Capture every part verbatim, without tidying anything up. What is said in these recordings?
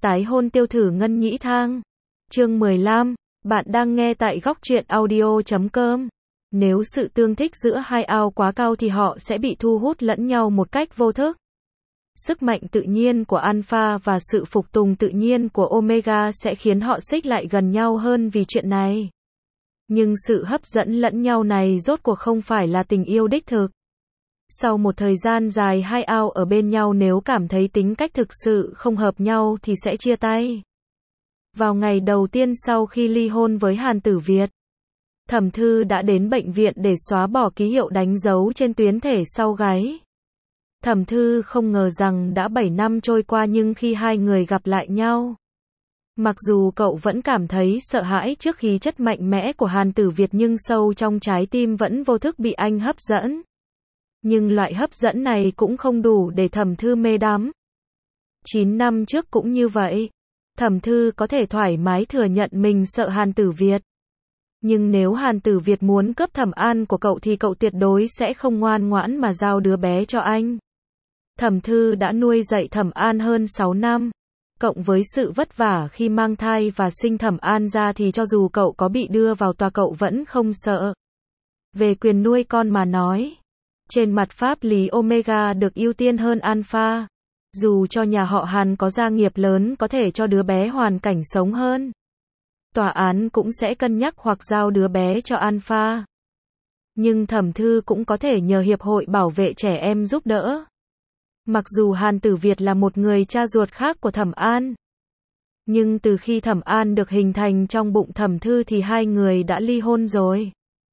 Tái hôn tiêu thử Ngân Nhĩ Thang. Chương mười lăm. Bạn đang nghe tại góc truyện audio chấm com. Nếu sự tương thích giữa hai ao quá cao thì họ sẽ bị thu hút lẫn nhau một cách vô thức. Sức mạnh tự nhiên của Alpha và sự phục tùng tự nhiên của Omega sẽ khiến họ xích lại gần nhau hơn vì chuyện này. Nhưng sự hấp dẫn lẫn nhau này rốt cuộc không phải là tình yêu đích thực. Sau một thời gian dài hai ao ở bên nhau, nếu cảm thấy tính cách thực sự không hợp nhau thì sẽ chia tay. Vào ngày đầu tiên sau khi ly hôn với Hàn Tử Việt, Thẩm Thư đã đến bệnh viện để xóa bỏ ký hiệu đánh dấu trên tuyến thể sau gáy. Thẩm Thư không ngờ rằng đã bảy năm trôi qua nhưng khi hai người gặp lại nhau, mặc dù cậu vẫn cảm thấy sợ hãi trước khí chất mạnh mẽ của Hàn Tử Việt nhưng sâu trong trái tim vẫn vô thức bị anh hấp dẫn. Nhưng loại hấp dẫn này cũng không đủ để Thẩm Thư mê đắm. chín năm trước cũng như vậy. Thẩm Thư có thể thoải mái thừa nhận mình sợ Hàn Tử Việt. Nhưng nếu Hàn Tử Việt muốn cướp Thẩm An của cậu thì cậu tuyệt đối sẽ không ngoan ngoãn mà giao đứa bé cho anh. Thẩm Thư đã nuôi dạy Thẩm An hơn sáu năm. Cộng với sự vất vả khi mang thai và sinh Thẩm An ra thì cho dù cậu có bị đưa vào tòa cậu vẫn không sợ. Về quyền nuôi con mà nói, trên mặt pháp lý Omega được ưu tiên hơn Alpha. Dù cho nhà họ Hàn có gia nghiệp lớn có thể cho đứa bé hoàn cảnh sống hơn, tòa án cũng sẽ cân nhắc hoặc giao đứa bé cho Alpha. Nhưng Thẩm Thư cũng có thể nhờ Hiệp hội Bảo vệ Trẻ Em giúp đỡ. Mặc dù Hàn Tử Việt là một người cha ruột khác của Thẩm An, nhưng từ khi Thẩm An được hình thành trong bụng Thẩm Thư thì hai người đã ly hôn rồi.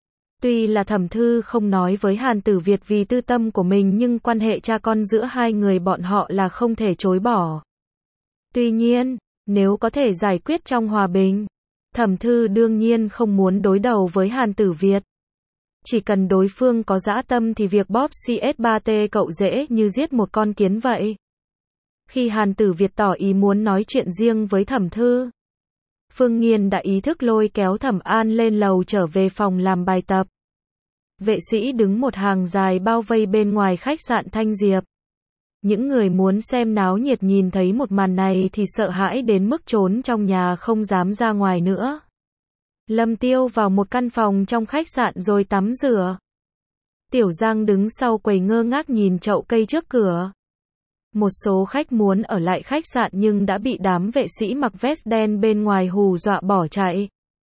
Tuy là Thẩm Thư không nói với Hàn Tử Việt vì tư tâm của mình nhưng quan hệ cha con giữa hai người bọn họ là không thể chối bỏ. Tuy nhiên, nếu có thể giải quyết trong hòa bình, Thẩm Thư đương nhiên không muốn đối đầu với Hàn Tử Việt. Chỉ cần đối phương có dã tâm thì việc bóp C S ba T cậu dễ như giết một con kiến vậy. Khi Hàn Tử Việt tỏ ý muốn nói chuyện riêng với Thẩm Thư, Phương Nghiên đã ý thức lôi kéo Thẩm An lên lầu trở về phòng làm bài tập. Vệ sĩ đứng một hàng dài bao vây bên ngoài khách sạn Thanh Diệp. Những người muốn xem náo nhiệt nhìn thấy một màn này thì sợ hãi đến mức trốn trong nhà không dám ra ngoài nữa. Lâm Tiêu vào một căn phòng trong khách sạn rồi tắm rửa. Tiểu Giang đứng sau quầy ngơ ngác nhìn chậu cây trước cửa. Một số khách muốn ở lại khách sạn nhưng đã bị đám vệ sĩ mặc vest đen bên ngoài hù dọa bỏ chạy.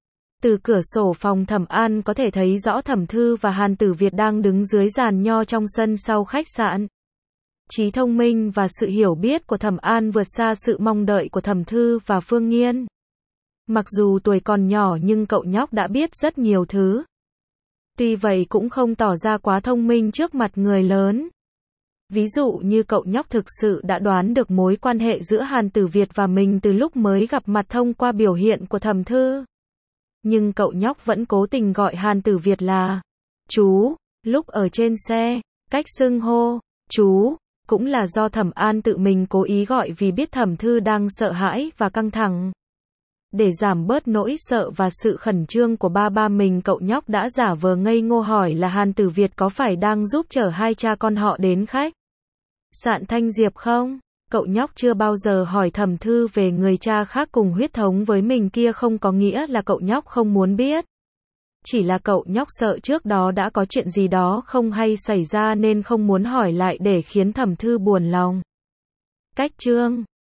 Từ cửa sổ phòng Thẩm An có thể thấy rõ Thẩm Thư và Hàn Tử Việt đang đứng dưới giàn nho trong sân sau khách sạn. Trí thông minh và sự hiểu biết của Thẩm An vượt xa sự mong đợi của Thẩm Thư và Phương Nghiên. Mặc dù tuổi còn nhỏ nhưng cậu nhóc đã biết rất nhiều thứ. Tuy vậy cũng không tỏ ra quá thông minh trước mặt người lớn. Ví dụ như cậu nhóc thực sự đã đoán được mối quan hệ giữa Hàn Tử Việt và mình từ lúc mới gặp mặt thông qua biểu hiện của Thẩm Thư. Nhưng cậu nhóc vẫn cố tình gọi Hàn Tử Việt là chú. Lúc ở trên xe, cách xưng hô chú cũng là do Thẩm An tự mình cố ý gọi vì biết Thẩm Thư đang sợ hãi và căng thẳng. Để giảm bớt nỗi sợ và sự khẩn trương của ba ba mình, cậu nhóc đã giả vờ ngây ngô hỏi là Hàn Tử Việt có phải đang giúp chở hai cha con họ đến khách sạn Thanh Diệp không? Cậu nhóc chưa bao giờ hỏi Thẩm Thư về người cha khác cùng huyết thống với mình kia không có nghĩa là cậu nhóc không muốn biết. Chỉ là cậu nhóc sợ trước đó đã có chuyện gì đó không hay xảy ra nên không muốn hỏi lại để khiến Thẩm Thư buồn lòng. Cách chương